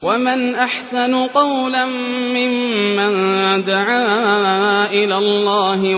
ومن أحسن قولا ممن دعا إلى الله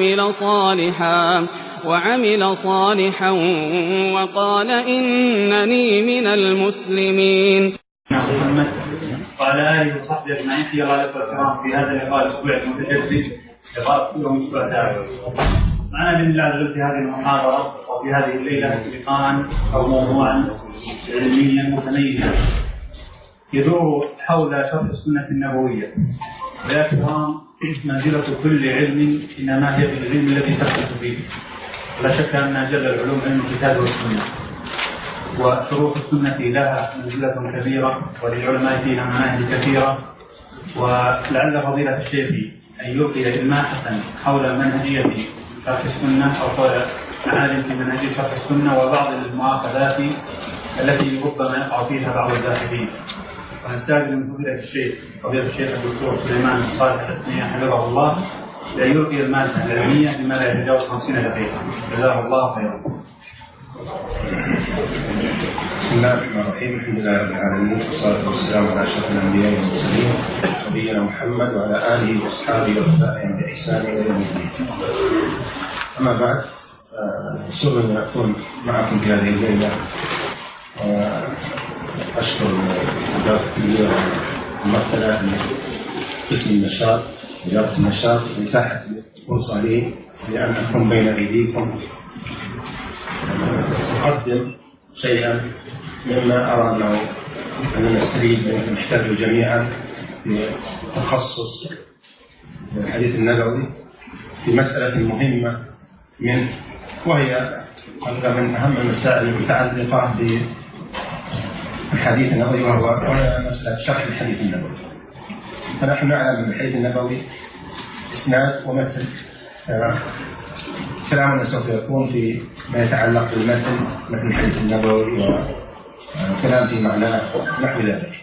وعمل صالحا وقال إنني من المسلمين. محمد وعلى آله وصحبه أجمعين. في غالب والكرام في هذا اللقاء الأسبوعي المتجدد لقاء كل يوم الثلاثاء. معنا بإذن الله عز وجل في هذه المحاضرة وفي هذه الليلة لقاء أو موضوعا علميا متميزا يدور حول شرح السنة النبوية. ويا كرام، منزلة كل علم إنما هي بالعلم الذي تختص فيه. لا شك أن أجل العلوم علم الكتاب والسنة، وشروط السنة لها منزلة كبيرة وللعلماء فيها مناهج كثيرة. ولعل فضيلة الشيخ أن يلقي إلماحة حول منهجية شرح السنة أو حول معالم في منهجية شرح السنة وبعض المؤاخذات التي ربما يقع فيها بعض الباحثين. ونستأذن من فضيلة الشيخ الدكتور سليمان بن صالح الحسنية حفظه الله لأن يلقي المادة العلمية بما لا يتجاوز 50 دقيقة. جزاه الله خيرا. بسم الله الرحمن الرحيم. الحمد لله رب العالمين، والصلاة والسلام على أشرف الأنبياء والمرسلين نبينا محمد وعلى آله وأصحابه وأتباعهم بإحسان إلى يوم الدين. أما بعد، سر أن أكون معكم في هذه الليلة، وأشكر إدارة الكبيرة الممثلة باسم النشاط إدارة النشاط لإتاحة فرصة لي لأن أكون بين أيديكم أقدم شيئا مما أرى أننا نستفيد منه نحتاجه جميعا في تخصص الحديث النبوي في مسألة مهمة منه، وهي من أهم المسائل المتعلقة بالحديث النبوي، وهي مسألة شرح الحديث النبوي. فنحن نعلم أن الحديث النبوي إسناد ومتن. كلامنا سوف يكون في ما يتعلق بالمتن، متن الحديث النبوي، وكلام في معناه نحو ذلك.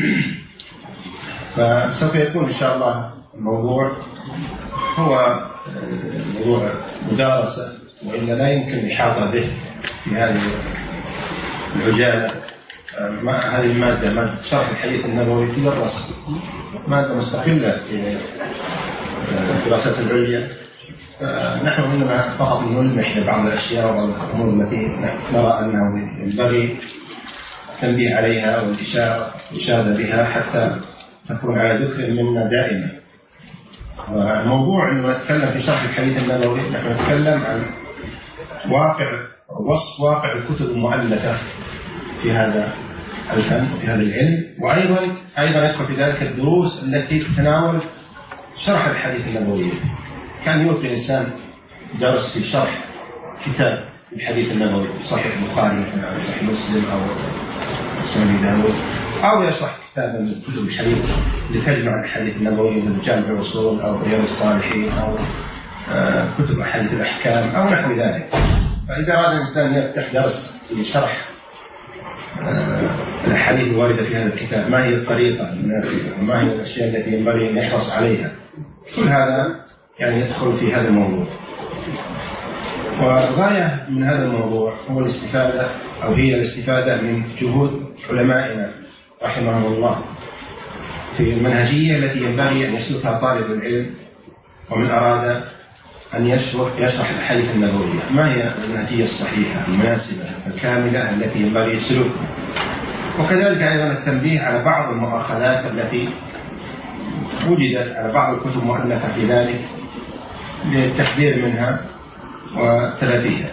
فسوف يكون إن شاء الله الموضوع هو موضوع مدارسة، وإلا لا يمكن الإحاطة به في هذه العجالة. هذه المادة، مادة شرح الحديث النبوي، تدرس مادة مستقلة في الدراسات العليا. نحن إنما فقط نلمح لبعض الأشياء وبعض الأمور التي نرى أنه ينبغي التنبيه عليها والإشادة بها حتى تكون على ذكر منا دائما. والموضوع أنه نتكلم في شرح الحديث النبوي، نحن نتكلم عن وصف واقع الكتب المؤلفة في هذا الفن وفي هذا العلم، وأيضا يدخل في ذلك الدروس التي تتناول شرح الحديث النبوي. كان يلقي الإنسان درس في شرح كتاب الحديث النبوي، صحيح البخاري أو صحيح مسلم أو سنن داود، أو يشرح كتابا من كتب الحديث لتجمع الحديث النبوي مثل جامع الأصول أو رياض الصالحين أو كتب أحاديث الأحكام أو نحو ذلك. فإذا أراد الإنسان يفتح درس في شرح الأحاديث الواردة في هذا الكتاب، ما هي الطريقة المناسبة وما هي الأشياء التي ينبغي أن يحرص عليها، كل هذا يعني يدخل في هذا الموضوع. والغاية من هذا الموضوع هو الاستفادة، أو هي الاستفادة من جهود علمائنا رحمهم الله في المنهجية التي ينبغي أن يسلكها طالب العلم ومن أراد أن يشرح الحديث النبوية. ما هي المنهجية الصحيحة المناسبة الكاملة التي ينبغي سلوكها، وكذلك أيضا التنبيه على بعض المؤاخذات التي وجدت على بعض الكتب المؤلفة في ذلك للتحذير منها وتلافيها.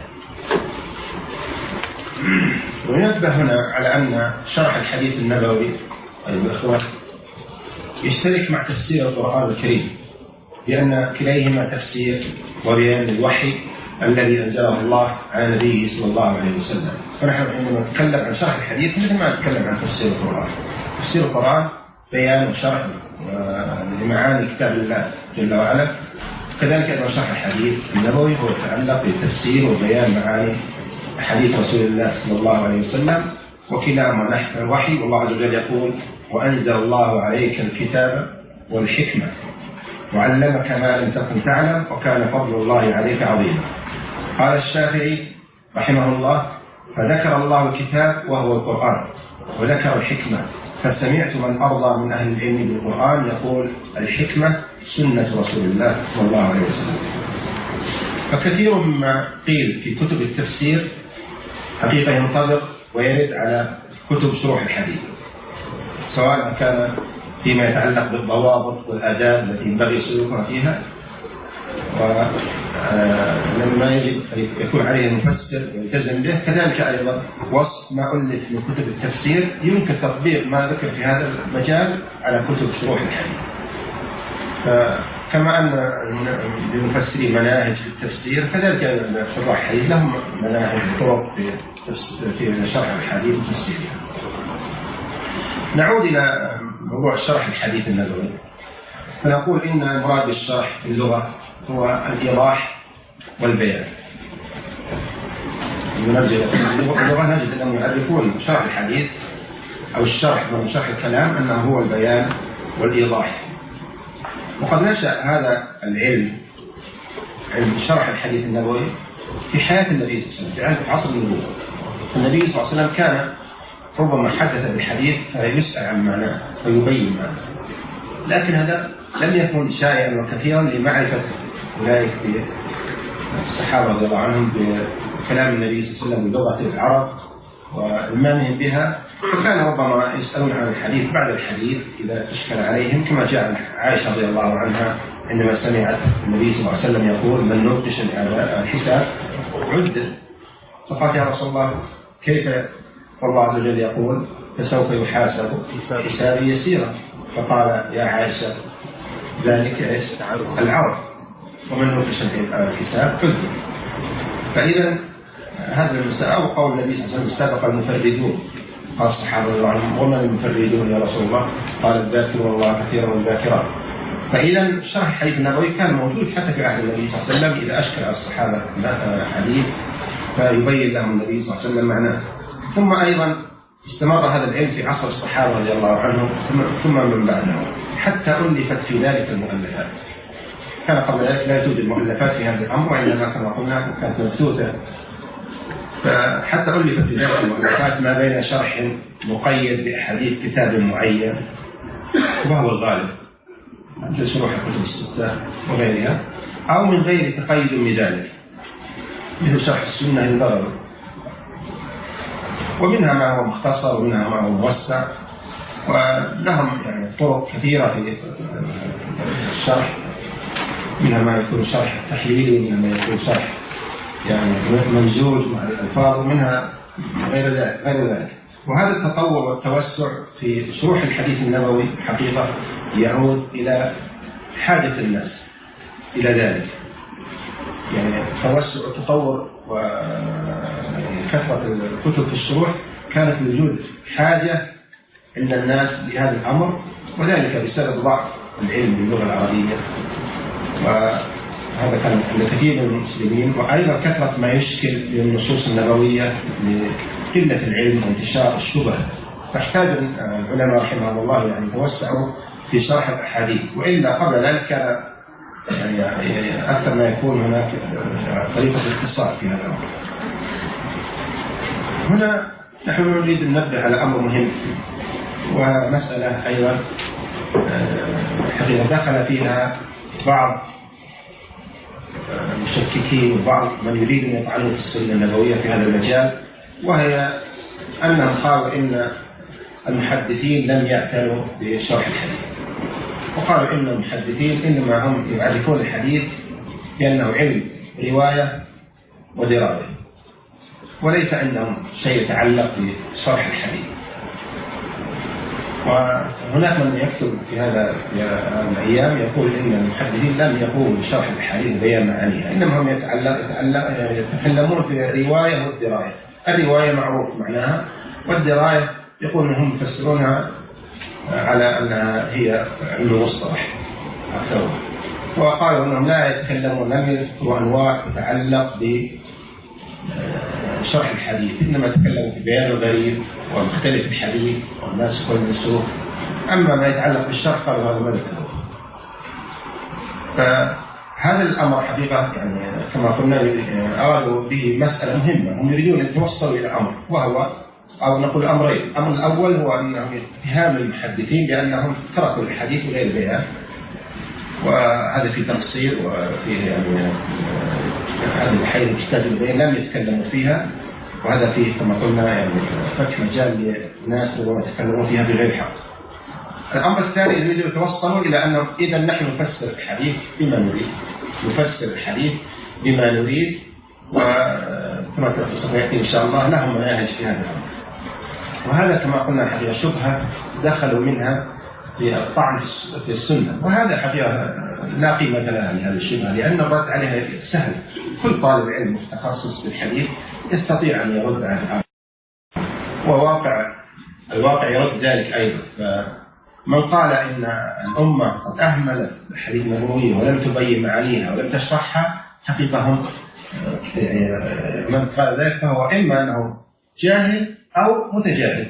وننبه هنا على أن شرح الحديث النبوي أيها الأخوة يشترك مع تفسير القرآن الكريم، لأن كليهما تفسير وبيان للوحي الذي أنزله الله على نبيه صلى الله عليه وسلم. فنحن عندما نتكلم عن شرح الحديث مثل ما نتكلم عن تفسير القرآن. تفسير القرآن بيان وشرح لمعاني كتاب الله جل وعلا، كذلك أيضا شرح الحديث النبوي هو يتعلق بالتفسير وبيان معاني حديث رسول الله صلى الله عليه وسلم، وكلاهما نحو الوحي. والله عز وجل يقول: وأنزل الله عليك الكتاب والحكمة وعلمك ما لم تكن تعلم وكان فضل الله عليك عظيما. قال الشافعي رحمه الله: فذكر الله الكتاب وهو القرآن، وذكر الحكمة فسمعت من أرضى من أهل العلم بالقرآن يقول الحكمة سنة رسول الله صلى الله عليه وسلم. فكثير مما قيل في كتب التفسير حقيقة ينطبق ويرد على كتب شروح الحديث، سواء كان فيما يتعلق بالضوابط والآداب التي ينبغي سلوكها فيها، ولما يجب أن يكون عليه المفسر ويلتزم به، كذلك أيضا وصف ما ألف من كتب التفسير يمكن تطبيق ما ذكر في هذا المجال على كتب شروح الحديث. فكما أن للمفسرين مناهج في التفسير، كذلك شراح الحديث لهم مناهج وطرق في شرح الحديث وتفسيرها. نعود إلى موضوع شرح الحديث النبوي، فنقول إن المراد بالشرح في اللغة هو الإيضاح والبيان. اللغة نجد أنهم يعرفون شرح الحديث أو الشرح من شرح الكلام أنه هو البيان والإيضاح. وقد نشأ هذا العلم، علم شرح الحديث النبوي، في حياة النبي صلى الله عليه وسلم، في عصر النبوة. النبي صلى الله عليه وسلم كان ربما حدث بالحديث فيسأل عن معناه ويبين معناه، لكن هذا لم يكن شائعا وكثيرا لمعرفة أولئك الصحابة رضي الله عنهم بكلام النبي صلى الله عليه وسلم بلغة العرب وإلمامهم بها، فكان ربما يسألون عن الحديث بعد الحديث إذا تشكل عليهم، كما جاء عائشة رضي الله عنها عندما سمعت النبي صلى الله عليه وسلم يقول من نقش الحساب عدل، فقالت يا رسول الله كيف والله عز وجل يقول فسوف يحاسب حسابي يسيرا؟ فقال يا عائشة ذلك العرض، ومن نقش الحساب عدل. فإذا هذا المسألة وقول النبي صلى الله عليه وسلم سبق المفردون، قال الصحابة رضي الله عنهم ومن المفردون يا رسول الله؟ قال الذاكرون الله كثيرا والذاكرات. فإذا شرح الحديث النبوي كان موجود حتى في عهد النبي صلى الله عليه وسلم، إذا أشكل الصحابة حديث فيبين لهم النبي صلى الله عليه وسلم معناه. ثم أيضا استمر هذا العلم في عصر الصحابة رضي الله عنهم ثم من بعدهم، حتى ألفت في ذلك المؤلفات. كان قبل ذلك لا توجد مؤلفات في هذا الأمر، وإنما كما قلنا كانت مبثوثة، فحتى ألفت في ذلك المؤلفات ما بين شرح مقيد بأحاديث كتاب معين وهو الغالب مثل شروح الكتب الستة وغيرها، أو من غير تقيد بذلك مثل شرح السنة البغوي، ومنها ما هو مختصر ومنها ما هو موسع، ولهم يعني طرق كثيرة في الشرح، منها ما يكون شرح تحليلي ومنها ما يكون شرح يعني ممزوج مع الألفاظ، ومنها غير ذلك. وهذا التطور والتوسع في شروح الحديث النبوي حقيقة يعود إلى حاجة الناس إلى ذلك، يعني توسع التطور وكثرة الكتب في الشروح كانت لوجود حاجة عند الناس لهذا الأمر، وذلك بسبب ضعف العلم باللغة العربية، وهذا كان عند كثير من المسلمين، وأيضا كثرة ما يشكل من النصوص النبوية لقلة العلم وانتشار الشبه، فاحتاج العلماء رحمهم الله يعني توسعوا في شرح الأحاديث، وإلا قبل ذلك كان يعني أكثر ما يكون هناك طريقة الاختصار في هذا الأمر. هنا نحن نريد أن ننبه على أمر مهم، ومسألة أيضا حقيقة دخل فيها بعض المشككين وبعض من يريد أن يطعنوا في السنة النبوية في هذا المجال، وهي أنهم قالوا إن المحدثين لم يأتوا بشرح الحديث، وقالوا إن المحدثين إنما هم يعرفون الحديث بأنه علم رواية ودراية، وليس عندهم شيء يتعلق بشرح الحديث. وهناك من يكتب في هذا الأيام يقول إن المحدثين لم يقوموا بشرح الحديث بيان معانيها، إنما هم يتكلمون في الرواية والدراية. الرواية معروف معناها، والدراية يقول أنهم يفسرونها على أنها هي علم مصطلح أكثر، وقالوا أنهم لا يتكلمون، لم يذكروا أنواع تتعلق بشرح الحديث، إنما يتكلموا في بيان الغريب ومختلف الحديث والناسخ والمنسوخ. أما ما يتعلق بالشرح قالوا هذا ما ذكره. فهذا الأمر حقيقة يعني كما قلنا أرادوا به مسألة مهمة، هم يريدون أن يتوصلوا إلى أمر، وهو أو نقول أمرين. الأمر الأول هو أنهم اتهام المحدثين بأنهم تركوا الحديث غير البيان، وهذا في تفصيل وفي يعني هذه الحيث تحتاج البيان لم يتكلموا فيها، وهذا فيه كما قلنا يعني فتح مجال للناس ربما يتكلمون فيها بغير حق. الأمر الثاني يريد يتوصلوا إلى أنه إذا نحن نفسر الحديث بما نريد، نفسر الحديث بما نريد، وكما سوف يأتي إن شاء الله لهم مناهج في هذا الأمر. وهذا كما قلنا حقيقة شبهة دخلوا منها في الطعن في السنة، وهذا حقيقة لا قيمة لها لهذه الشبهة، لأن الرد عليها سهل. كل طالب علم متخصص بالحديث يستطيع أن يرد على الأمر، والواقع يرد ذلك أيضا. فمن قال إن الأمة قد أهملت الحديث النبوي ولم تبين معانيها ولم تشرحها، حقيقة هم من قال ذلك فهو إما أنه جاهل أو متجاهل.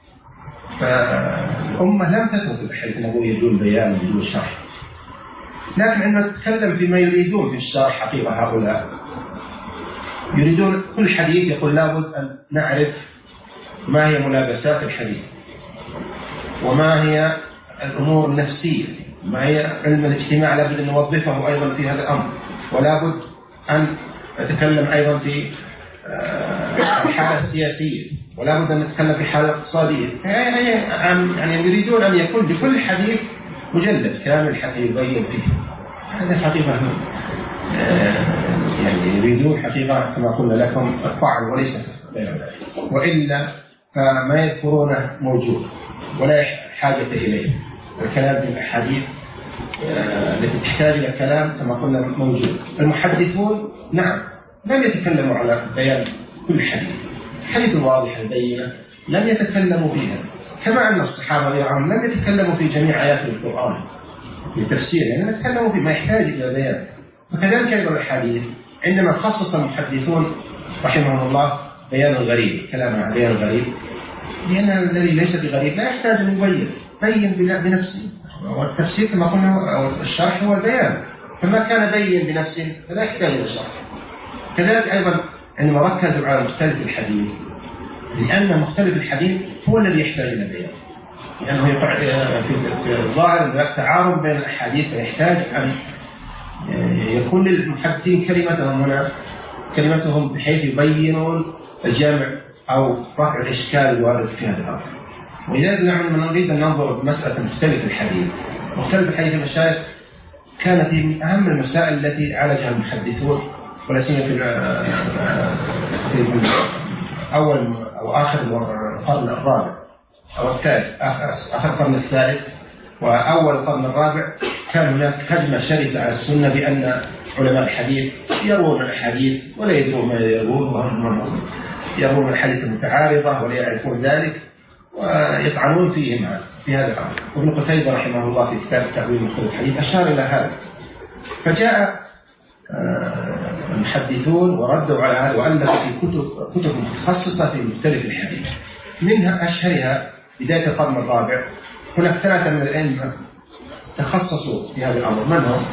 فالأمة لم تترك الحديث النبوي بدون بيان بدون شرح، لكن عندما تتكلم فيما يريدون في الشرح، حقيقة هؤلاء يريدون كل حديث يقول لابد أن نعرف ما هي ملابسات الحديث، وما هي الأمور النفسية، ما هي علم الاجتماع لابد أن نوظفه أيضا في هذا الأمر، ولابد أن نتكلم أيضا في الحالة السياسية، ولا بد أن نتكلم في حالة اقتصادية. يعني يريدون أن يكون لكل حديث مجلد كامل حتى يبين فيه. هذا حقيقة يعني يريدون حقيقة كما قلنا لكم الطعن وليس غير ذلك، وإلا فما يذكرونه موجود ولا حاجة إليه. الكلام في الأحاديث التي تحتاج إلى كلام كما قلنا موجود. المحدثون نعم لم يتكلموا على بيان كل حديث، الحديث الواضح البينة لم يتكلموا فيها، كما أن الصحابة رضي الله عنهم لم يتكلموا في جميع آيات القرآن لتفسير، يعني يتكلموا فيما يحتاج إلى بيان. وكذلك أيضا الحديث عندما خصص المحدثون رحمهم الله بيان الغريب، كلام عن بيان الغريب، لأن الذي ليس بغريب لا يحتاج أن يبين، بين بنفسه. والتفسير كما قلنا أو الشرح هو البيان، فما كان بين بنفسه فلا يحتاج إلى شرح. كذلك أيضا عندما ركزوا على مختلف الحديث، لأن مختلف الحديث هو الذي يحتاج إلى بيان، لأنه يقع في الظاهر تعارض بين الأحاديث، فيحتاج أن يكون للمحدثين كلمتهم هنا كلمتهم بحيث يبينون الجامع أو رفع الإشكال الوارد في هذا الأمر. ولذلك نحن نريد أن ننظر بمسألة مختلف الحديث. مختلف الحديث المشايخ كانت من أهم المسائل التي عالجها المحدثون، ولا سيما في أول أو آخر القرن الرابع أو الثالث، آخر القرن الثالث وأول القرن الرابع، كان هناك هجمة شرسة على السنة بأن علماء الحديث يروون الحديث ولا يدرون ما يروون، وهم يروون الحديث المتعارضة ولا يعرفون ذلك ويطعنون فيهم في هذا الأمر. وابن قتيبة رحمه الله في كتاب تأويل مختلف الحديث أشار إلى هذا، فجاء المحدثون وردوا على هذا وألفوا في كتب متخصصة في مختلف الحديث. منها أشهرها بداية القرن الرابع هناك 3 من الأئمة تخصصوا في هذا الأمر. من هم؟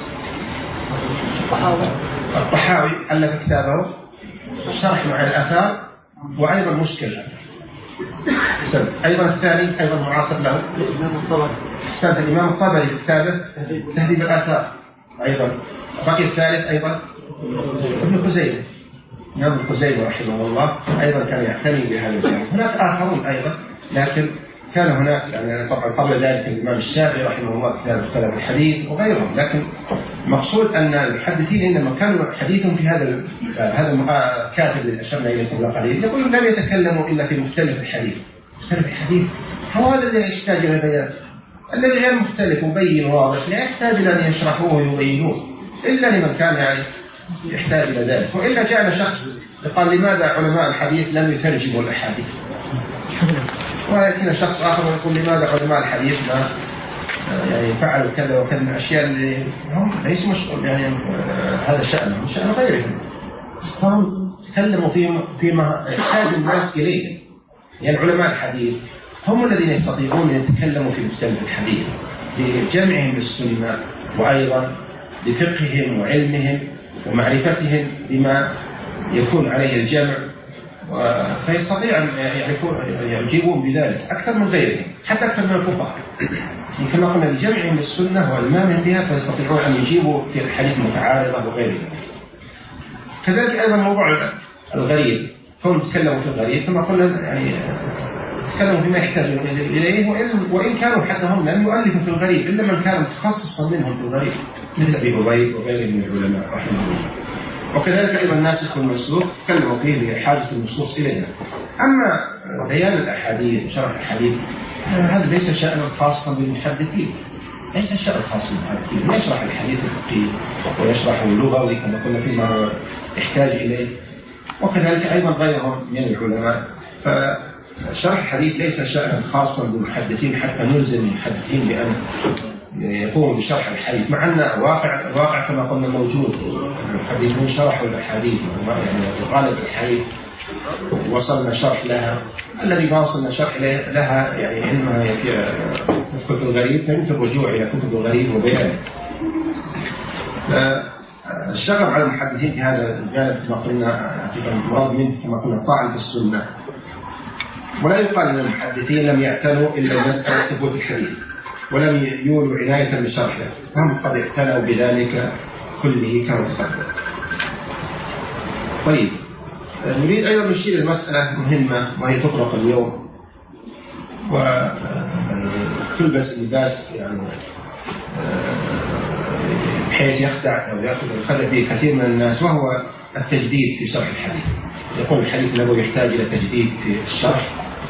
الطحاوي ألف كتابه شرح مع الآثار وأيضا مشكل الآثار. أيضا الثاني أيضا معاصر له سنة الإمام الطبري في كتابه تهذيب الآثار. أيضا بقي الثالث أيضا ابن خزيمة، ابن خزيمة رحمه الله أيضا كان يعتني بهذا الجانب. هناك آخرون أيضا، لكن كان هناك يعني طبعا قبل ذلك الإمام الشافعي رحمه الله كتاب اختلاف الحديث وغيرهم. لكن مقصود أن المحدثين إنما كانوا حديثهم في هذا الكاتب الذي أشرنا إليه قبل قليل يقول لم يتكلموا إلا في مختلف الحديث. مختلف الحديث هو هذا الذي يحتاج إلى بيان، الذي غير مختلف مبين واضح لا يحتاج إلى أن يشرحوه ويبينوه إلا لمن كان يعني يحتاج إلى ذلك. وإلا جاءنا شخص قال لماذا علماء الحديث لم يترجموا الأحاديث، ويأتينا شخص آخر ويقول لماذا علماء الحديث ما يعني فعلوا كذا وكذا من الأشياء اللي هم ليس مشغول يعني هذا شأنهم شأن غيرهم. فهم تكلموا فيما يحتاج الناس إليه. يعني علماء الحديث هم الذين يستطيعون أن يتكلموا في مختلف الحديث لجمعهم للسنة، وأيضا لفقههم وعلمهم ومعرفتهم بما يكون عليه الجمع فيستطيع أن يجيبون بذلك أكثر من غيرهم، حتى أكثر من الفقهاء، كما قلنا بجمعهم للسنة وإلمامهم بها فيستطيعون أن يجيبوا في الحديث المتعارضة وغير ذلك. كذلك أيضا موضوع الغريب، هم تكلموا في الغريب كما قلنا تكلموا فيما يحتاجون إليه، وإن كانوا حتى هم لم يؤلفوا في الغريب إلا من كان متخصصا منهم في الغريب مثل أبي عبيد وغيره من العلماء رحمه الله. وكذلك أيضا الناسخ والمنسوخ تكلموا فيه لحاجة النصوص إليها. أما بيان الأحاديث وشرح الحديث هذا ليس شأنا خاصا بالمحدثين، ليس شأن خاص بالمحدثين، يشرح الحديث الفقهي ويشرح اللغوي كما قلنا فيما هو يحتاج إليه، وكذلك أيضا غيرهم من العلماء. فشرح الحديث ليس شأنا خاصا بالمحدثين حتى نلزم المحدثين بأن يقوموا بشرح الحديث، مع أن الواقع كما قلنا موجود، المحدثون شرحوا الأحاديث، يعني غالب الحديث وصلنا شرح لها، الذي ما وصلنا شرح لها يعني إنما في كتب الغريب فيمكن الرجوع إلى كتب الغريب وبيانه. الشغب على المحدثين في هذا الجانب كما قلنا المراد منه كما قلنا الطعن في السنة، ولا يقال أن المحدثين لم يعتنوا إلا بمسألة ثبوت الحديث ولم يولوا عناية بشرحه، هم قد اعتنوا بذلك كله كما تقدم. طيب، نريد أيضا نشير المسألة مهمة وهي تطرق اليوم وتلبس اللباس يعني بحيث يخدع أو يأخذ الخدع به كثير من الناس، وهو التجديد في شرح الحديث. يقول الحديث النبوي يحتاج إلى تجديد في الشرح،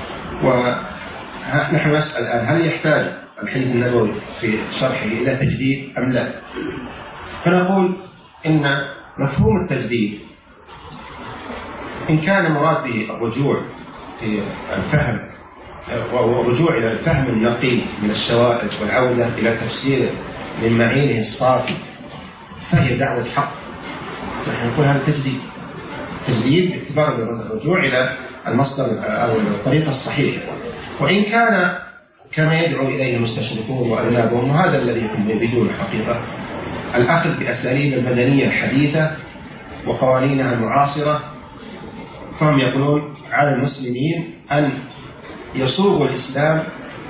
ونحن نسأل الآن هل يحتاج الحديث النبوي في شرحه إلى تجديد أم لا؟ فنقول إن مفهوم التجديد إن كان مراد به الرجوع في الفهم والرجوع إلى الفهم النقي من الشوائب والعودة إلى تفسيره من معينه الصافي فهي دعوة حق، نحن نقول هذا تجديد باعتبار الرجوع إلى المصدر أو الطريقة الصحيحة. وإن كان كما يدعو إليه المستشرقون وأذنابهم، وهذا الذي هم يريدون حقيقة، الأخذ بأساليب المدنية الحديثة وقوانينها المعاصرة، فهم يقولون على المسلمين أن يصوغوا الإسلام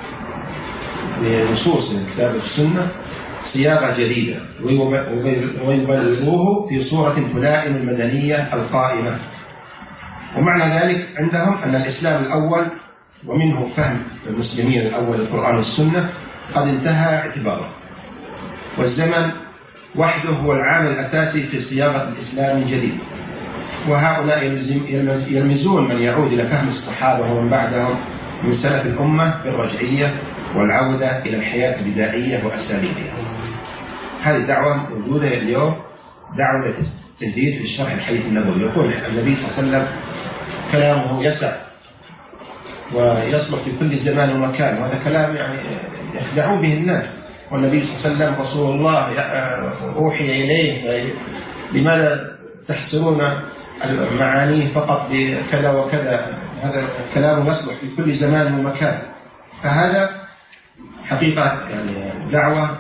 بنصوص الكتاب والسنة صياغة جديدة ويبلغوه في صورة تلائم المدنية القائمة. ومعنى ذلك عندهم أن الإسلام الأول ومنه فهم المسلمين الأول القرآن والسنة قد انتهى اعتباره، والزمن وحده هو العامل الأساسي في صياغة الإسلام من جديد. وهؤلاء يلمزون من يعود إلى فهم الصحابة ومن بعدهم من سلف الأمة بالرجعية والعودة إلى الحياة البدائية وأساليبها. هذه الدعوة موجودة اليوم، دعوة تجديد في الشرح الحديث النبوي. يقول النبي صلى الله عليه وسلم كلامه يسع ويصلح في كل زمان ومكان، وهذا كلام يعني يخدعون به الناس. والنبي صلى الله عليه وسلم رسول الله أوحي إليه، لماذا تحصرون المعاني فقط بكذا وكذا؟ هذا الكلام يصلح في كل زمان ومكان. فهذا حقيقة يعني دعوة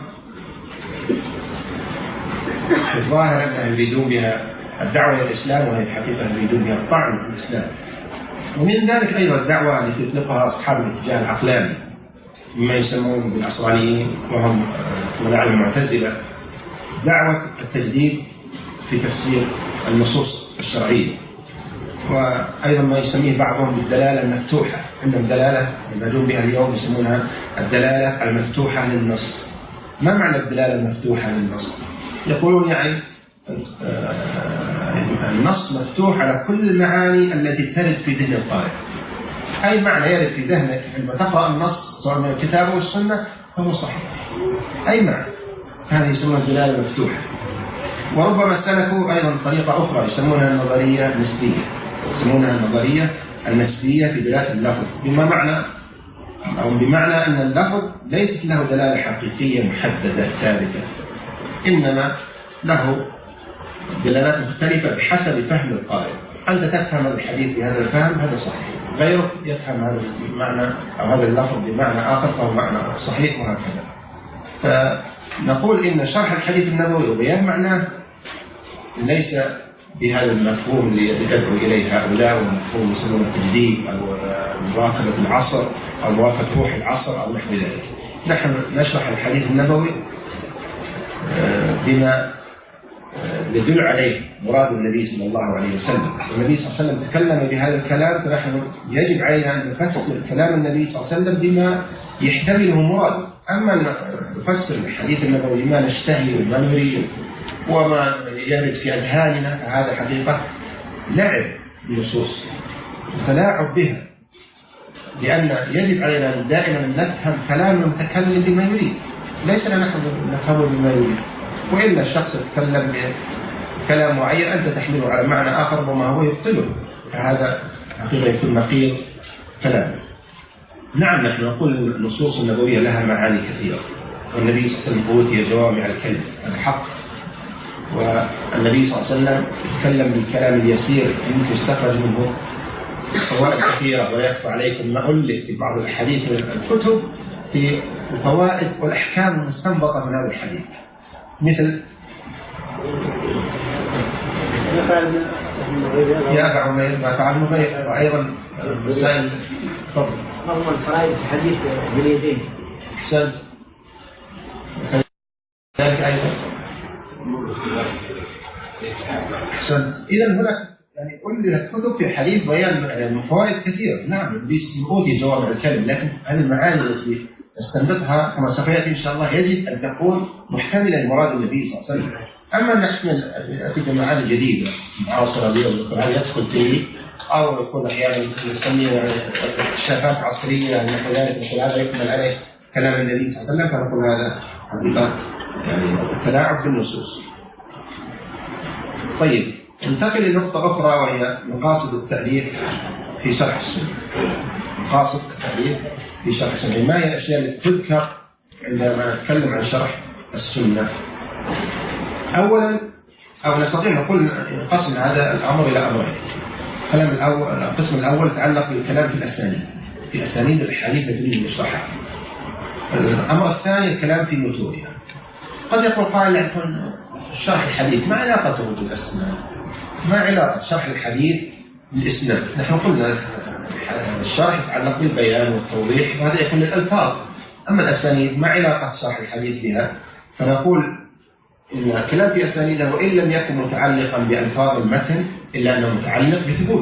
الظاهر أنها يريدون بها الدعوة إلى الإسلام، وهي الحقيقة يريدون بها الطعن في الإسلام. ومن ذلك أيضا الدعوة التي يطلقها أصحاب الاتجاه العقلاني مما يسمون بالعصرانيين وهم من المعتزلة، دعوة التجديد في تفسير النصوص الشرعية، وأيضا ما يسميه بعضهم بالدلالة المفتوحة. عندهم دلالة يبدون بها اليوم يسمونها الدلالة المفتوحة للنص. ما معنى الدلالة المفتوحة للنص؟ يقولون يعني النص مفتوح على كل المعاني التي ترد في ذهن القارئ. أي معنى يرد في ذهنك عندما تقرأ النص سواء من الكتاب والسنة فهو صحيح، أي معنى، هذه يسمونها الدلالة المفتوحة. وربما سلكوا أيضا طريقة أخرى يسمونها النظرية النسبية، يسمونها النظرية النسبية في دلالة اللفظ، بمعنى أن اللفظ ليست له دلالة حقيقية محددة ثابتة، إنما له دلالات مختلفة بحسب فهم القارئ. أنت تفهم الحديث بهذا الفهم هذا صحيح، غيرك يفهم هذا المعنى أو هذا اللفظ بمعنى آخر فهو معنى صحيح، وهكذا. فنقول إن شرح الحديث النبوي وبيان معناه ليس بهذا المفهوم اللي يدعو إليه هؤلاء، ومفهوم يسمونه التجديد أو مواكبة العصر أو مواكبة روح العصر أو نحو ذلك. نحن نشرح الحديث النبوي بما يدل عليه مراد النبي صلى الله عليه وسلم. النبي صلى الله عليه وسلم تكلم بهذا الكلام، فنحن يجب علينا أن نفسر كلام النبي صلى الله عليه وسلم بما يحتمله مراد. أما أن نفسر الحديث النبوي بما نشتهي وما نريد وما يرد في أذهاننا، فهذا حقيقة لعب بالنصوص وتلاعب بها، لأن يجب علينا دائما أن نفهم كلام المتكلم بما يريد، ليس لنا نحن نفهمه بما يريد. وإلا الشخص يتكلم بكلام معين أنت تحمله على معنى آخر وما هو يبطله، فهذا حقيقة يكون نقيض كلام. نعم، نحن نقول النصوص النبوية لها معاني كثيرة، والنبي صلى الله عليه وسلم أوتي جوامع الكلم، هذا حق. والنبي صلى الله عليه وسلم يتكلم بالكلام اليسير يمكن يستخرج منه فوائد كثيرة، ويخفى عليكم ما ألف في بعض الحديث من الكتب في الفوائد والأحكام المستنبطة من هذا الحديث، مثل يابع ما فعل مغير، وأيضا مسائل فضل أول فرائض الحديث باليدين. أحسنت. كذلك أيضا أحسنت. إذا هناك يعني كل كتب في حديث بيان فوائد كثيرة. نعم، بيستنبطي جوامع الكلم، لكن هذه المعاني التي نستنبطها كما سيأتي إن شاء الله يجب أن تكون محتملة لمراد النبي صلى الله عليه وسلم. أما نحن نأتي بمعاني جديدة معاصرة اليوم هذا يدخل فيه، أو يكون أحيانا نسميه اكتشافات عصرية نحو ذلك، مثل هذا يكمل عليه كلام النبي صلى الله عليه وسلم، فنقول هذا حقيقة يعني تلاعب بالنصوص. طيب، ننتقل لنقطة أخرى وهي مقاصد التأليف في شرح السنة. مقاصد التأليف في شرح السنة، ما هي الأشياء التي تذكر عندما نتكلم عن شرح السنة؟ أولا، أو نستطيع نقول نقسم هذا الأمر إلى أمرين. القسم الأول يتعلق بالكلام في الأسانيد، في أسانيد الحديث التي نريد نشرحها. الأمر الثاني الكلام في متونها. قد يقول قائل يكون شرح الحديث ما علاقته بالأسناد؟ ما علاقة شرح الحديث بالإسناد؟ نحن قلنا الشرح يتعلق بالبيان والتوضيح، وهذا يكون للألفاظ. أما الأسانيد ما علاقة شرح الحديث بها، فنقول إن الكلام في أسانيده وإن لم يكن متعلقا بألفاظ المتن إلا أنه متعلق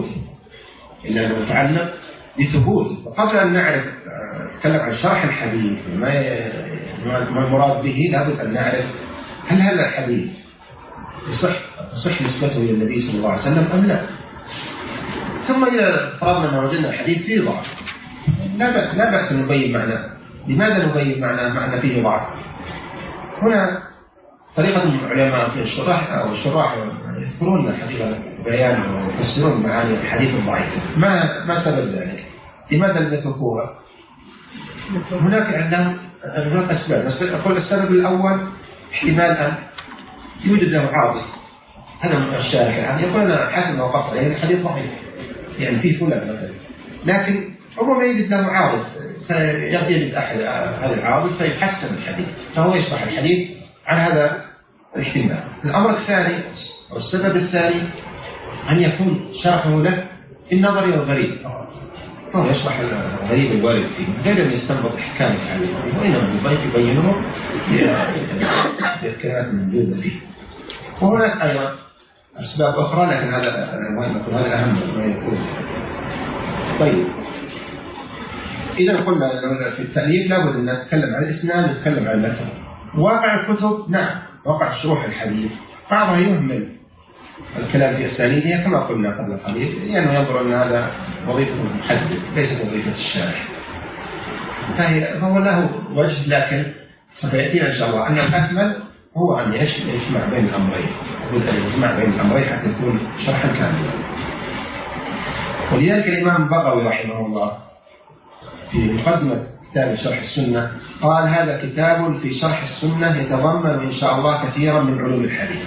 بثبوته. وقبل أن نعرف نتكلم عن شرح الحديث ما المراد به، لابد أن نعرف هل هذا الحديث يصح نسبته إلى النبي صلى الله عليه وسلم أم لا. ثم إذا فرضنا أن وجدنا الحديث فيه ضعف، لا بأس أن نبين معناه. لماذا نبين معنى فيه ضعف؟ هنا طريقة العلماء في الشراح يذكرون حقيقة بيان ويفسرون معاني الحديث الضعيف. ما سبب ذلك؟ لماذا لم يتركوها؟ هناك عندهم أسباب، بس أقول السبب الأول احتمال أن يوجد له عارض. أنا الشارح يعني يقول أنا حسب ما وقفت عليه الحديث ضعيف، يعني فيه فلان مثلا، لكن ربما يجد له عارض فيجد أحد هذا العارض فيحسن الحديث، فهو يشرح الحديث عن هذا الاحتمال. الأمر الثاني أو السبب الثاني أن يكون شرحه له النظري والغريب فقط، فهو يشرح الغريب الوارد فيه غير أن يستنبط أحكام الحديث، وإنما يبينه بالكلمات الموجودة فيه. وهناك أيضا أسباب أخرى، لكن هذا أهم ما يكون. طيب، إذا قلنا في التأليف لابد أن نتكلم عن الإسناد ونتكلم عن المتن. واقع الكتب، نعم، واقع شروح الحديث بعضها يهمل الكلام في أسانيدها كما قلنا قبل قليل، لأنه ينظر أن هذا وظيفة المحدث ليست وظيفة الشارح، فهو له وجه، لكن سوف يأتينا إن شاء الله أن الأكمل هو أن يجمع بين الأمرين، يجمع بين الأمرين حتى يكون شرحا كاملا. ولذلك الإمام البغوي رحمه الله في مقدمة كتاب شرح السنة قال: هذا كتاب في شرح السنة يتضمن إن شاء الله كثيرا من علوم الحديث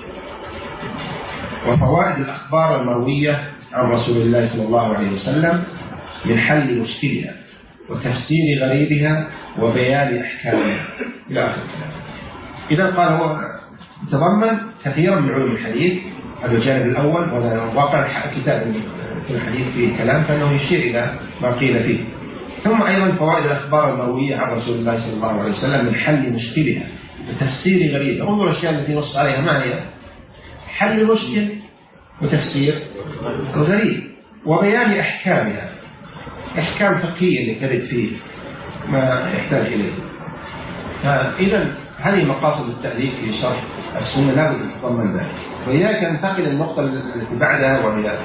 وفوائد الأخبار المروية عن رسول الله صلى الله عليه وسلم من حل مشكلها وتفسير غريبها وبيان أحكامها إلى آخر الكلام. إذا قال هو يتضمن كثيرا من علوم الحديث هذا الجانب الأول، وهذا واقع الكتاب كل حديث فيه كلام فإنه يشير إلى ما قيل فيه. ثم أيضا فوائد الأخبار المروية عن رسول الله صلى الله عليه وسلم من حل مشكلها وتفسير غريبة. انظر الأشياء التي نص عليها ما هي؟ حل المشكل وتفسير الغريب وبيان أحكامها، أحكام فقهية اللي ترد فيه ما يحتاج إليه. فإذا هذه مقاصد التأليف في شرح السنة لا بد أن تتضمن ذلك. وإياك ننتقل للنقطة التي بعدها، وهي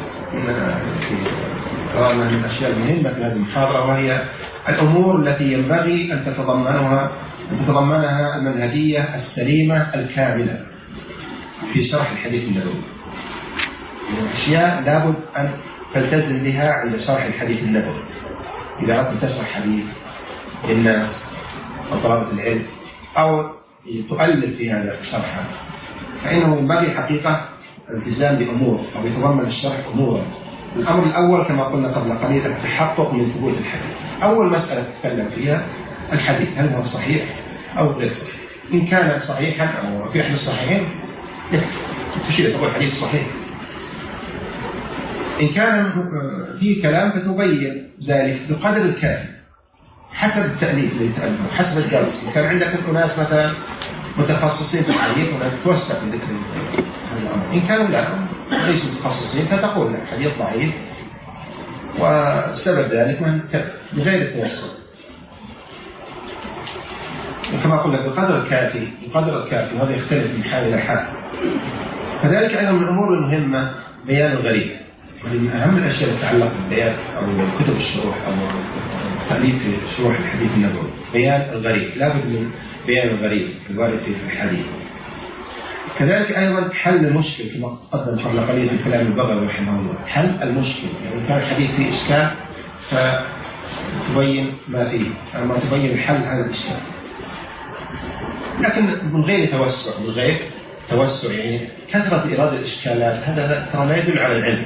من الأشياء المهمة في هذه المحاضرة، وهي الأمور التي ينبغي أن تتضمنها المنهجية السليمة الكاملة في شرح الحديث النبوي. الأشياء لابد أن تلتزم بها عند شرح الحديث النبوي. إذا أردت تشرح حديث للناس أو طلبة العلم أو تؤلف في هذا الشرح، فإنه ينبغي حقيقة الالتزام بأمور أو يتضمن الشرح أمورا. الأمر الأول كما قلنا قبل قليل التحقق من ثبوت الحديث. أول مسألة تتكلم فيها الحديث هل هو صحيح أو غير صحيح. إن كان صحيحا أو في أحد الصحيحين تشير تقول حديث صحيح. إن كان فيه كلام فتبين ذلك بقدر الكافي حسب التأليف اللي يتألفه، حسب الدرس. إن كان عندك ناس مثلا متخصصين في الحديث فتوسع في ذكر هذا الأمر. إن كانوا لا ليسوا متخصصين فتقول لا حديث ضعيف وسبب ذلك من غير التوسع. وكما قلنا بقدر الكافي وهذا يختلف من حال إلى حال. كذلك أيضا من الأمور المهمة بيان الغريب، وهذه من أهم الأشياء التي تتعلق بالبيان أو كتب الشروح أو تأليف في شروح الحديث النبوي. بيان الغريب، لا بد من بيان الغريب الوارد في الحديث. كذلك أيضا حل المشكل كما تقدم قبل قليل في كلام البغوي رحمه الله. حل المشكل، يعني كان الحديث فيه إشكال فتبين ما فيه، أما تبين حل هذا الإشكال، لكن من غير توسع يعني كثرة إيراد الإشكالات هذا ترى لا يدل على العلم،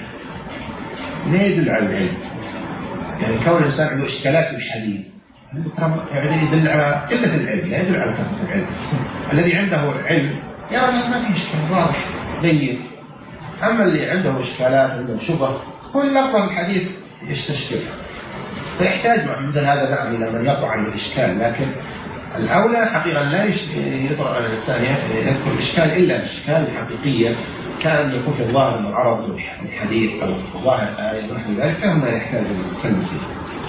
يعني كون الإنسان عنده إشكالات في الحديث يعني يدل على قلة العلم، لا يدل على كثرة العلم. الذي عنده علم يرى ما فيه إشكال واضح بين، أما اللي عنده إشكالات عنده شبه هو اللي أقرأ الحديث يستشكلها، فيحتاج مثل هذا إلى من يطعن الإشكال. لكن الأولى حقيقة لا يطرأ على الإنسان يذكر الإشكال إلا الإشكال الحقيقية، كان يكون في الظاهر من عرض الحديث أو ظاهر آية ونحو ذلك، فهما يحتاج الكلمة فيه.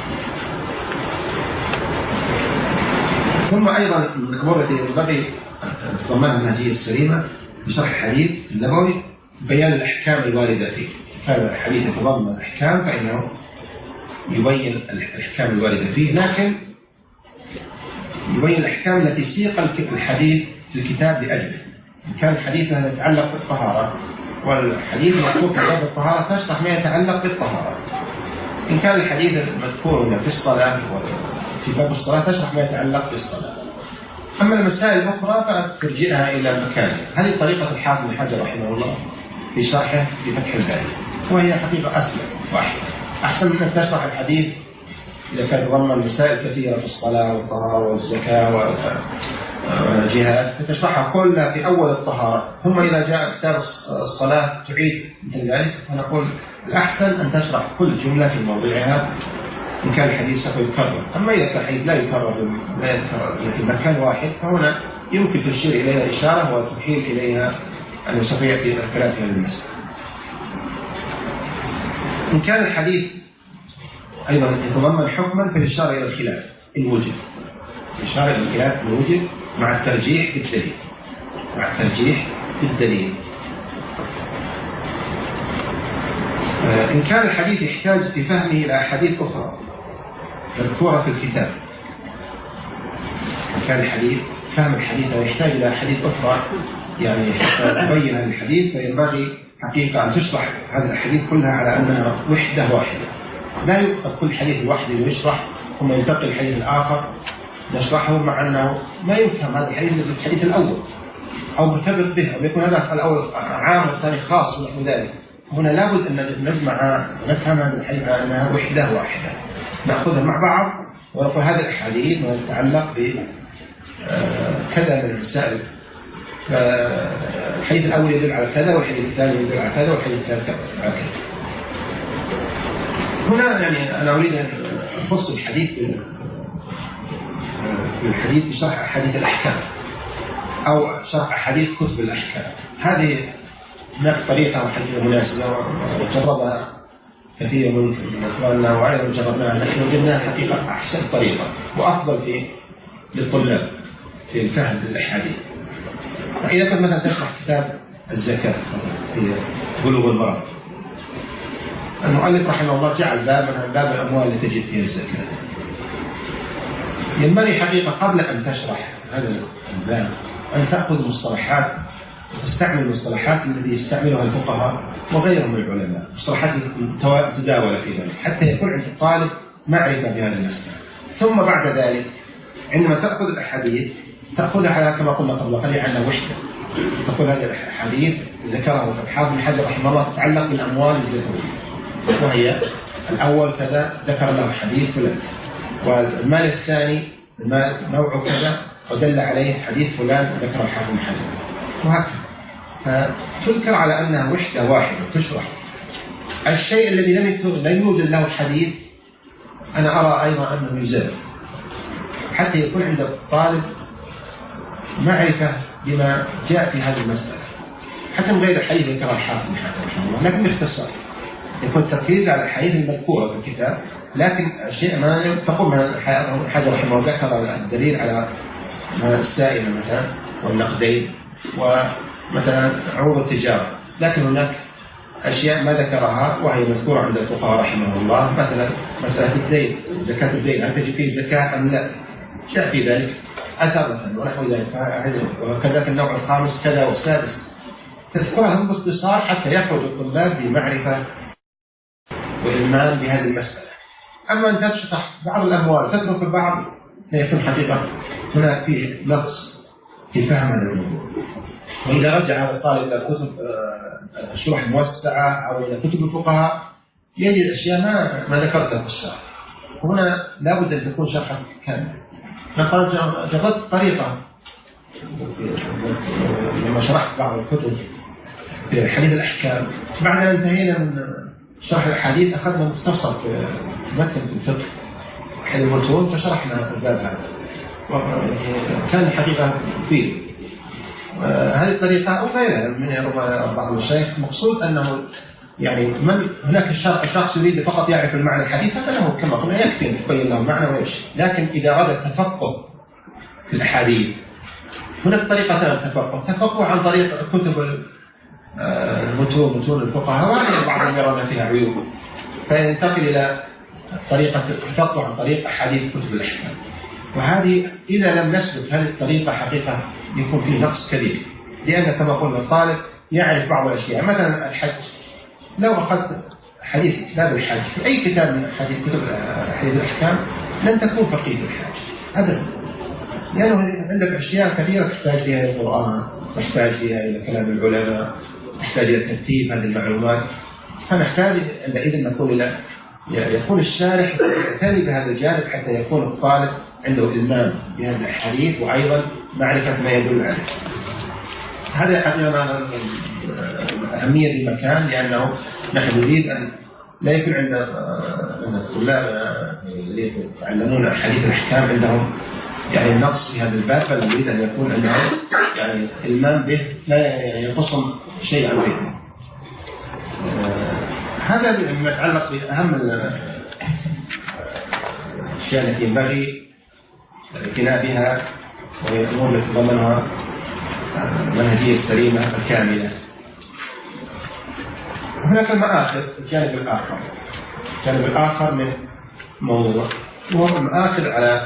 ثم أيضا من الأمور التي ينبغي أن تضمنها المنهجية السليمة بشرح الحديث النبوي بيان الأحكام الواردة فيه. كان الحديث يتضمن أحكام فإنه يبين الأحكام الواردة فيه، لكن يبين الأحكام التي سيق الحديث في الكتاب لأجله. إن كان الحديث يتعلق بالطهارة والحديث مذكور في باب الطهارة تشرح ما يتعلق بالطهارة. إن كان الحديث مذكور في الصلاة في باب الصلاة تشرح ما يتعلق بالصلاة. أما المسائل الأخرى فترجعها إلى مكانها. هذه طريقة الحافظ بن حجر رحمه الله في شرحه بفتح الباري، وهي حقيقة أسلم وأحسن. أحسن من أن تشرح الحديث إذا كان يتضمن مسائل كثيرة في الصلاة والطهارة والزكاة والجهاد فتشرحها كلها في أول الطهارة، ثم إذا جاء كتاب الصلاة تعيد مثل ذلك. فنقول الأحسن أن تشرح كل جملة في موضعها إن كان الحديث سوف يكرر. أما إذا كان الحديث لا يكرر في مكان واحد فهنا يمكن تشير إليها إشارة وتحيل إليها أنه سوف يأتي الكلام في هذه المسألة. إن كان الحديث أيضا يتضمن حكما فالإشارة إلى الخلاف إن وجد، الإشارة إلى الخلاف إن وجد مع الترجيح بالدليل. إن كان الحديث يحتاج في فهمه إلى أحاديث أخرى مذكورة في الكتاب، إن كان فهم الحديث يحتاج إلى أحاديث أخرى يعني حتى تبين الحديث، فينبغي حقيقة أن تشرح هذه الحديث كلها على أنها وحدة واحدة. لا يؤخذ كل حديث لوحده ويشرح ثم ينتقل الحديث الآخر نشرحه، مع أنه ما يفهم هذا الحديث الأول أو مرتبط به، أو يكون هذا الأول عام والثاني خاص ونحو ذلك. هنا لابد أن نجمع ونفهم هذا الحديث أنها وحدة واحدة، نأخذها مع بعض ونقول هذه الأحاديث ما تتعلق بكذا من المسائل. الحديث الأول يدل على كذا، والحديث الثاني يدل على كذا، والحديث الثالث على كذا. هنا يعني أنا أريد أن أخص الحديث بشرح أحاديث الأحكام أو شرح أحاديث كتب الأحكام. هذه هناك طريقة وحديثة مناسبة وجربها كثير من إخواننا وأيضا جربناها نحن، وجدناها حقيقة أحسن طريقة وأفضل للطلاب في الفهم للأحاديث. فإذا كنت مثلا تشرح كتاب الزكاة في بلوغ المرام، المؤلف رحمه الله جعل باب الأموال التي تجب فيها الزكاة. ينبغي حقيقة قبل أن تشرح هذا الباب أن تأخذ مصطلحات وتستعمل المصطلحات التي يستعملها الفقهاء وغيرهم من العلماء، مصطلحات متداولة في ذلك، حتى يكون عند الطالب معرفة بهذه المسألة. ثم بعد ذلك عندما تأخذ الأحاديث تأخذها كما قلنا قبل قليل عنها وحدة. تقول هذه الأحاديث ذكرها الحافظ بن حجر رحمه الله تتعلق بالأموال الزكوية، وهي الأول كذا ذكر له حديث فلان، والمال الثاني المال نوع كذا ودل عليه حديث فلان ذكر الحافظ بن حجر، وهكذا. فتذكر على أنها وحدة واحدة تشرح. الشيء الذي لم يوجد له حديث أنا أرى أيضا أنه يزال، حتى يكون عند الطالب معرفة بما جاء في هذه المسألة، حتى من غير الحديث ذكر الحافظ بن حجر رحمه الله، لكن باختصار يكون التركيز على الحديث المذكورة في الكتاب. لكن الشيء ما تقوم حجر رحمه الله ذكر الدليل على السائمة مثلا والنقدين ومثلا عروض التجارة، لكن هناك أشياء ما ذكرها وهي مذكورة عند الفقهاء رحمه الله، مثلا مسألة الدين، زكاة الدين هل تجب فيه زكاة أم لا، جاء في ذلك أثر مثلا ونحو ذلك. وكذلك النوع الخامس كذا والسادس، تذكرها باختصار حتى يخرج الطلاب بمعرفة وإلمام بهذه المسألة. أما أن تشرح بعض الأموال تترك البعض فيكون حقيقة هنا فيه نقص في فهم هذا الموضوع. وإذا رجع هذا الطالب إلى كتب الشروح الموسعة أو إلى كتب الفقهاء يجد أشياء ما ذكرتها في الشرح. هنا لابد أن تكون شرحا كاملا. جربت طريقة لما شرحت بعض الكتب في حديث الأحكام، بعد أن انتهينا من شرح الحديث أخذنا مختصر في متن الفقه أحد المتون فشرحنا في الباب هذا، وكان حقيقة مفيد. هذه الطريقة وغيرها من بعض المشايخ، مقصود أنه يعني من هناك الشخص يريد فقط يعرف المعنى الحديث هذا له كما قلنا يكفي أن تبين له معنى ويمشي. لكن إذا أراد التفقه في الأحاديث هناك طريقتان التفقه عن طريق كتب متون الفقهاء، وهذه بعضهم يرون فيها عيوب فينتقل إلى طريقة التفقه عن طريق أحاديث كتب الأحكام. وهذه إذا لم نسلك هذه الطريقة حقيقة يكون فيه نقص كبير، لأن كما قلنا الطالب يعرف بعض الأشياء. مثلا الحج، لو أخذت حديث كتاب الحج في أي كتاب من كتب حديث الأحكام لن تكون فقيه في الحج أبدا، لأنه عندك أشياء كثيرة تحتاج فيها إلى القرآن، تحتاج فيها إلى كلام العلماء، تحتاج إلى ترتيب هذه المعلومات. فنحتاج عندئذ نقول إلى يكون الشارح يعتني بهذا الجانب حتى يكون الطالب عنده إلمام بهذا الحديث وأيضا معرفة ما يدل عليه. هذا حقيقة أهمية بمكان، لأنه نحن نريد أن لا يكون عند الطلاب الذين يتعلمون حديث الأحكام عندهم يعني نقص في هذا الباب، بل نريد أن يكون عندهم يعني إلمام به لا ينقصهم شيئا به. هذا بما يتعلق بأهم الأشياء التي ينبغي الاعتناء بها وهي الأمور التي تضمنها المنهجية السليمة الكاملة. هناك المآخذ، الجانب الآخر من موضوع وهو المآخذ على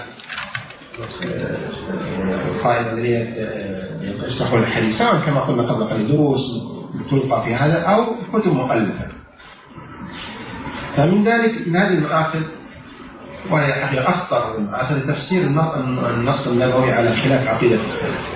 القائمة الذين يشرحون الحديث، سواء كما قلنا قبل قليل دروس تلقى في هذا أو كتب مؤلفة. فمن ذلك من هذه المآخذ وهي حقيقة أخطر المآخذ تفسير النص النبوي على خلاف عقيدة السلف.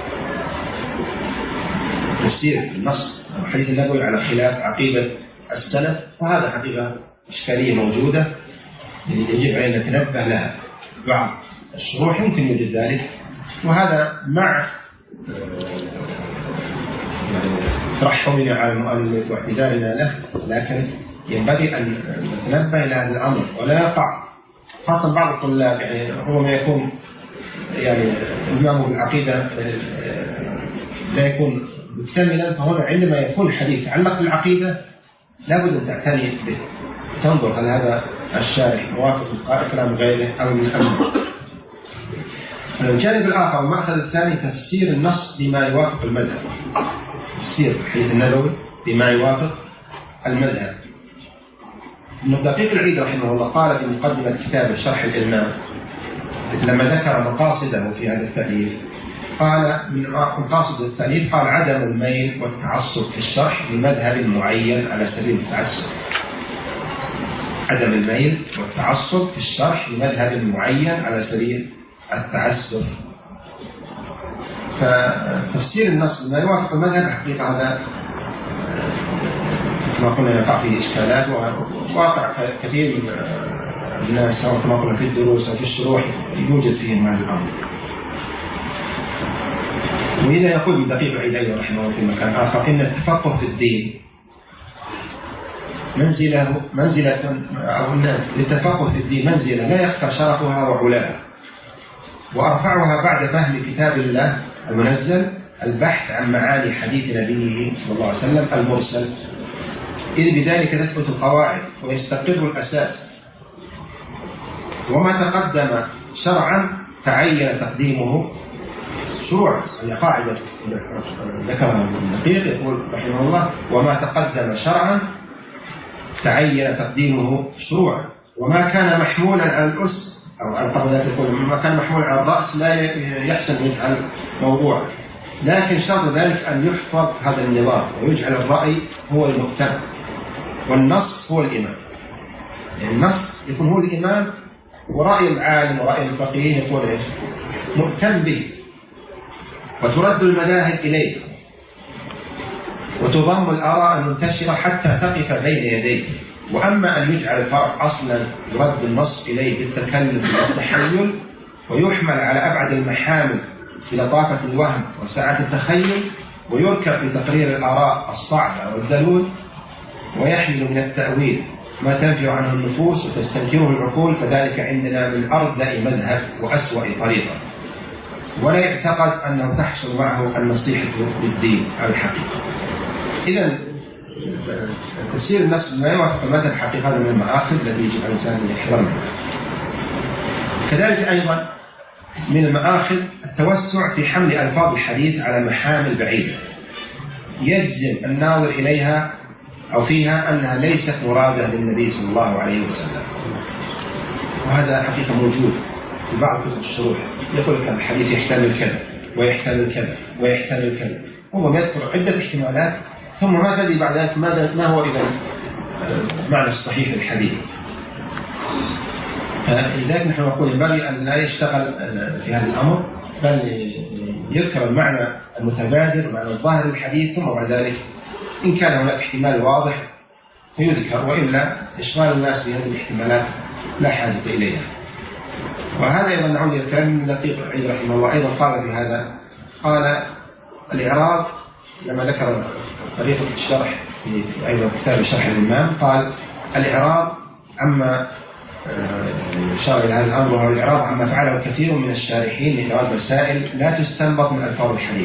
تفسير النص أو الحديث النبوي على خلاف عقيدة السلف، وهذا حقيقة إشكالية موجودة يجب علينا نتنبه لها. بعض الشروح يمكن يوجد ذلك، وهذا مع يعني ترحمنا على المؤلف واعتذارنا له، لكن ينبغي أن نتنبه إلى هذا الأمر ولا يقع، خاصة بعض الطلاب يعني هو ما يكون يعني إمامه بالعقيدة لا يكون مكتملا، فهنا عندما يكون الحديث يتعلق بالعقيدة لابد أن تعتني به، تنظر هل هذا الشارح موافق لكلام غيره أو من الأمر. الجانب الآخر المأخذ الثاني تفسير النص بما يوافق المذهب، تفسير الحديث النبوي بما يوافق المذهب. ابن دقيق العيد رحمه الله قال في مقدمة كتاب شرح الإمام لما ذكر مقاصده في هذا التأليف، قال من مقاصد التأليف قال عدم الميل والتعصب في الشرح لمذهب معين على سبيل التعسف. عدم الميل والتعصب في الشرح لمذهب معين على سبيل التعسف. فتفسير النص بما يوافق المذهب حقيقة هذا كما قلنا يقع فيه إشكالات، وواقع كثير من الناس سواء كما قلنا في الدروس أو في الشروح يوجد فيهم هذا الأمر. وإذا يقول ابن دقيق العيد أيضا رحمه الله في مكان آخر إن التفقه في الدين منزلة أو أن للتفقه في الدين منزلة لا يخفى شرفها وعلاها، وأرفعها بعد فهم كتاب الله المنزل البحث عن معاني حديث نبيه صلى الله عليه وسلم المرسل، إذ بذلك تثبت القواعد ويستقر الأساس، وما تقدم شرعا تعين تقديمه شروعا. هذه قاعدة ذكرها ابن دقيق يقول رحمه الله وما تقدم شرعا تعين تقديمه شروعا، وما كان محمولا على الأس أو على قبل ذلك يقول ما كان محمولا على الرأس لا يحسن أن يجعل موضوعا، لكن شرط ذلك أن يحفظ هذا النظام ويجعل الرأي هو المؤتمن والنص هو الإمام. يعني النص يكون هو الإمام ورأي العالم ورأي الفقيه يكون إيش؟ مؤتم به، وترد المذاهب إليه وتضم الآراء المنتشرة حتى تقف بين يديه. وأما أن يجعل الفرع أصلا يرد النص إليه بالتكلف والتحيل ويحمل على أبعد المحامل في لطافة الوهم وسعة التخيل، ويركب في تقرير الآراء الصعبة والدلول، ويحمل من التأويل ما تنفع عنه النفوس وتستنكره العقول، فذلك عندنا من أردأ مذهب وأسوأ طريقة، ولا يعتقد أنه تحصل معه النصيحة للدين أو الحقيقة. إذن تفسير النص ما يوافق المذهب حقيقة هذا من المآخذ الذي يجب على الإنسان أن يحضر منه. كذلك أيضا من المآخذ التوسع في حمل ألفاظ الحديث على محامل بعيدة يجزم الناظر إليها أو فيها أنها ليست مرادة للنبي صلى الله عليه وسلم، وهذا حقيقة موجود في بعض كتب الشروح. يقول لك الحديث يحتمل كذا ويحتمل كذا ويحتمل كذا، هو يذكر عدة احتمالات ثم ما تدري بعد ذلك ما هو إذا معنى الصحيح الحديث. لذلك نحن نقول ينبغي أن لا يشتغل في هذا الأمر، بل يذكر المعنى المتبادر ومعنى الظاهر للحديث، ثم بعد ذلك إن كان هناك احتمال واضح فيذكر، وإلا إشغال الناس بهذه الاحتمالات لا حاجة إليها. وهذا أيضا نعود إلى كلام ابن دقيق العيد رحمه الله أيضا قال في هذا، قال الإعراب لما ذكر طريقة الشرح في أيضا كتاب شرح الإمام، قال الإعراب عما شار إلى هذا الأمر، وهو الإعراب عما فعله كثير من الشارحين لإيراد مسائل لا تستنبط من ألفاظ الحديث،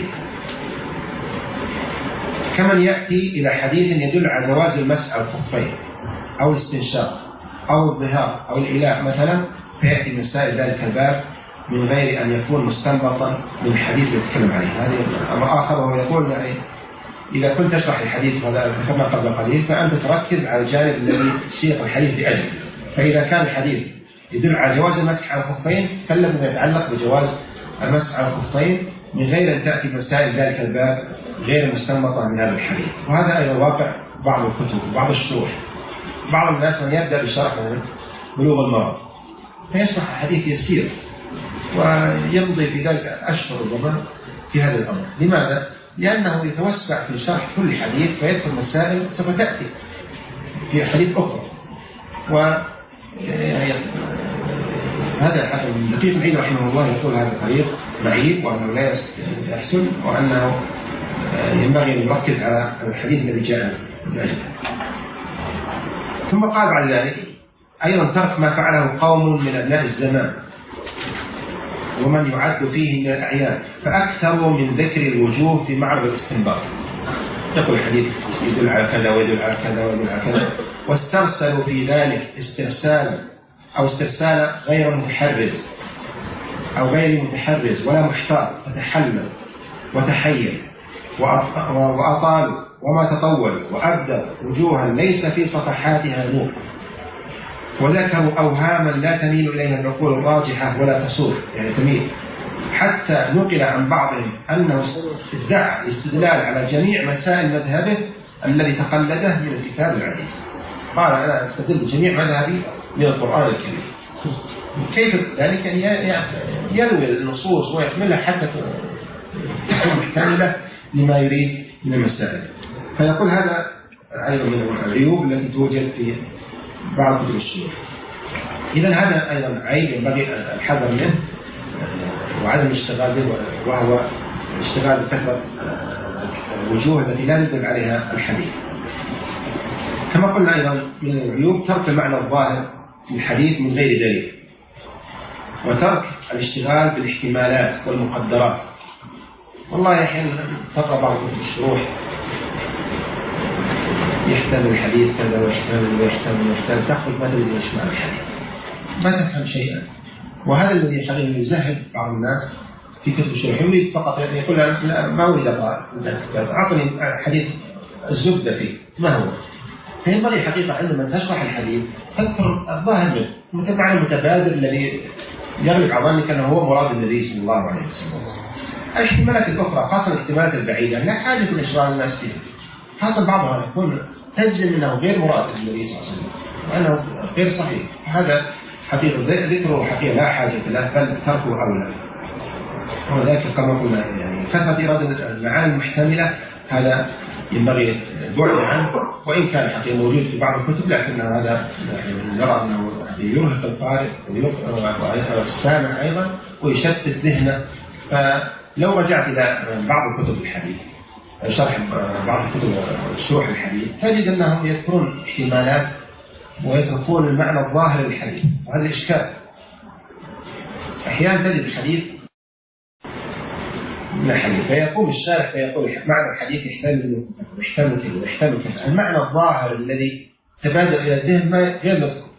كمن يأتي إلى حديث يدل على جواز المسح على الخفين أو الاستنشاق أو الظهار أو الإيلاء مثلا، فيأتي مسائل ذلك الباب من غير أن يكون مستنبطا من الحديث اللي يتكلم عليه. هذا أمر آخر، وهو يقول يعني إذا كنت تشرح الحديث وهذا ذكرنا قبل قليل، فأنت تركز على الجانب الذي سيق الحديث لأجله. فإذا كان الحديث يدل على جواز المسح على الخفين تكلم بما يتعلق بجواز المسح على الخفين من غير أن تأتي مسائل ذلك الباب غير مستنبطة من هذا الحديث. وهذا أيضا واقع بعض الكتب وبعض الشروح. بعض الناس من يبدأ بشرح بلوغ المرام فيشرح حديث يسير ويمضي في ذلك أشهر ربما في هذا الأمر. لماذا؟ لأنه يتوسع في شرح كل حديث فيذكر مسائل سوف تأتي في حديث أخرى. هذا ابن دقيق العيد رحمه الله يقول هذا الطريق معيب وأنه لا يحسن، وأنه ينبغي أن يركز على الحديث الذي جاء من أجله. ثم قال بعد ذلك أيضا ترك ما فعله قوم من أبناء الزمان ومن يعد فيه من الأعيان فأكثروا من ذكر الوجوه في معرض الاستنباط. يقول الحديث يدل على كذا ويدل على كذا ويدل على كذا، واسترسلوا في ذلك استرسال غير متحرز أو غير متحرز ولا محتاط، فتحلل وتحير وأطالوا وما تطول وأبدى وجوها ليس في صفحاتها نور، وذكروا أوهاما لا تميل إليها العقول الراجحة ولا تصور، يعني تميل، حتى نقل عن بعضهم أنه ادعى الاستدلال على جميع مسائل مذهبه الذي تقلده من الكتاب العزيز. قال أنا أستدل جميع مذهبي من القرآن الكريم. كيف ذلك؟ يروي النصوص ويحملها حتى تكون محتملة لما يريد من المسائل. فيقول هذا أيضا من العيوب التي توجد في بعض كتب الشيوخ. إذن هذا أيضا عيب ينبغي الحذر منه وعدم الاشتغال به، وهو الاشتغال بكثرة الوجوه التي لا يدل عليها الحديث. كما قلنا أيضا من العيوب ترك المعنى الظاهر للحديث من غير دليل، وترك الاشتغال بالاحتمالات والمقدرات. والله أحيانا تقرأ بعض كتب الشروح يحتمل الحديث كذا ويحتمل تأخذ ما تدري ايش معنى الحديث، ما تفهم شيئا. وهذا الذي يخليني يزهد بعض الناس في كتب الشروح، يريد فقط يعني يقول لا ما أريد أقرأ الكتاب، أعطني حديث الزبدة فيه ما هو. فينبغي حقيقة عندما تشرح الحديث تذكر الظاهر منه، معنى المتبادر الذي يغلب على ظنك أنه هو مراد النبي صلى الله عليه وسلم. الاحتمالات الأخرى خاصة الاحتمالات البعيدة لا حاجة لإشغال الناس فيها، خاصة بعضها يكون تجزم أنه غير مراد النبي صلى الله عليه وسلم وأنه غير صحيح. هذا حقيقة ذكره حقيقة لا حاجة له، بل تركه أولى. وذلك كما قلنا يعني كثرة إرادة المعاني المحتملة هذا ينبغي البعد عنه، وإن كان حقيقة موجود في بعض الكتب لكن هذا نرى أنه يرهق القارئ والسامع أيضا ويشتت ذهنه. فلو رجعت إلى بعض كتب الحديث شرح بعض كتب شروح الحديث تجد أنهم يذكرون احتمالات ويتركون المعنى الظاهر للحديث، وهذا إشكال. أحيانا تجد الحديث من الحديث فيقوم الشارح فيقول معنى الحديث يحتمل كذا، المعنى الظاهر الذي تبادر إلى الذهن غير مذكور.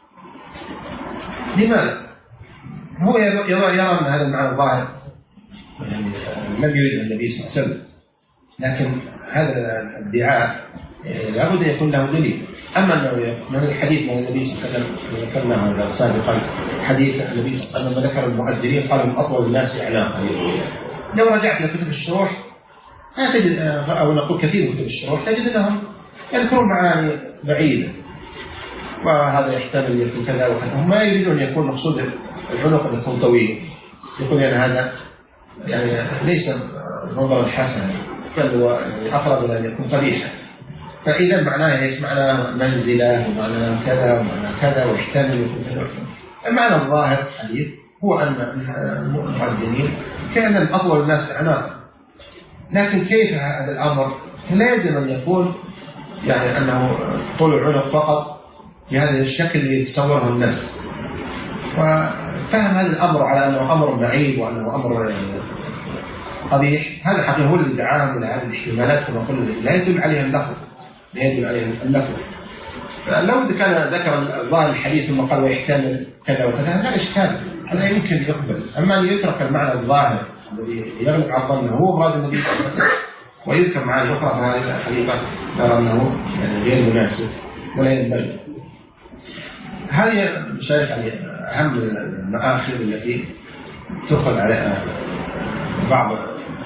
لماذا؟ هو يرى أن هذا المعنى الظاهر يعني لم يريده النبي صلى الله عليه وسلم، لكن هذا الادعاء لابد أن يكون له دليل. أما أنه من الحديث من النبي صلى الله عليه وسلم ذكرناه سابقا، حديث النبي صلى الله عليه وسلم ذكر المؤذنين قال من أطول الناس إعلاقا. لو رجعت إلى كتب الشروح تجد أو نقول كثير من كتب الشروح تجد أنهم يذكرون معاني بعيدة، وهذا يحتمل يكون كذا وكذا. هم لا يريدون أن يكون مقصود العنق أن يكون طويل، يقول يعني هذا يعني ليس نظرا حسنا بل هو أقرب إلى أن يكون قبيحا. فإذا معناه إيش؟ معناه منزلة ومعنى كذا ومعنى كذا ويحتمل يكون كذا. المعنى الظاهر الحديث هو أن المقدمين فعلا أطول الناس أعناقا، لكن كيف هذا الأمر؟ لازم أن يكون يعني أنه طول العنق فقط بهذا الشكل اللي يتصوره الناس، وفهم هذا الأمر على أنه أمر بعيد وأنه أمر قبيح. هذا حقيقة هو الذي دعاهم إلى هذه الاحتمالات كما قلنا لا يدل عليها اللفظ. فلو كان ذكر ظاهر الحديث ثم قال ويحتمل كذا وكذا لا إشكال، هذا يمكن يقبل. أما أن يترك المعنى الظاهر الذي يغلب على الظن هو مراد النبي صلى الله عليه وسلم ويذكر معاني أخرى فهذه الحقيقة نرى أنه يعني غير مناسب ولا ينبغي. هذه مشايخ يعني أهم المآخذ التي تؤخذ عليها بعض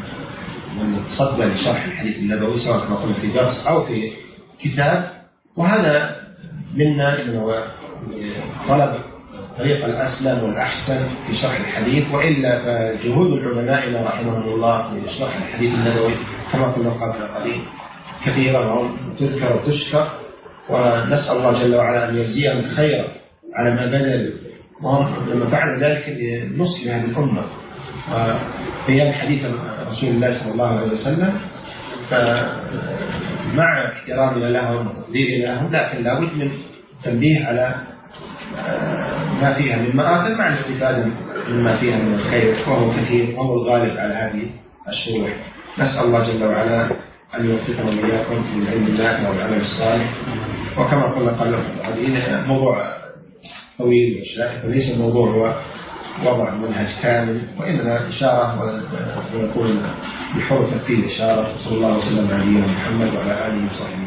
من تصدى لشرح الحديث النبوي سواء كما قلنا في درس أو في كتاب، وهذا منا إنه طلب الطريق الأسلم والأحسن في شرح الحديث، وإلا فجهود العلماء رحمهم الله في شرح الحديث النبوي كما قلنا قبل قليل كثيرا وهم تذكر وتشكر، ونسأل الله جل وعلا أن يجزيهم خيرا على ما بذلوا، وهم لما فعلوا ذلك لنصح هذه الأمة وبيان حديث رسول الله صلى الله عليه وسلم. فمع احترامنا لهم وتقديرنا لهم، لكن لابد من تنبيه على ما فيها من مآثر مع الاستفادة مما فيها من الخير، وهو كثير وهو الغالب على هذه الشروح. نسأل الله جل وعلا أن يوفقنا وإياكم للعلم النافع والعمل الصالح. وكما قلنا هذه موضوع طويل وشائك، وليس الموضوع هو وضع منهج كامل، وإنما إشارة ويكون بحروف التفصيل إشارة. صلى الله وسلم على نبينا محمد وعلى آله وصحبه.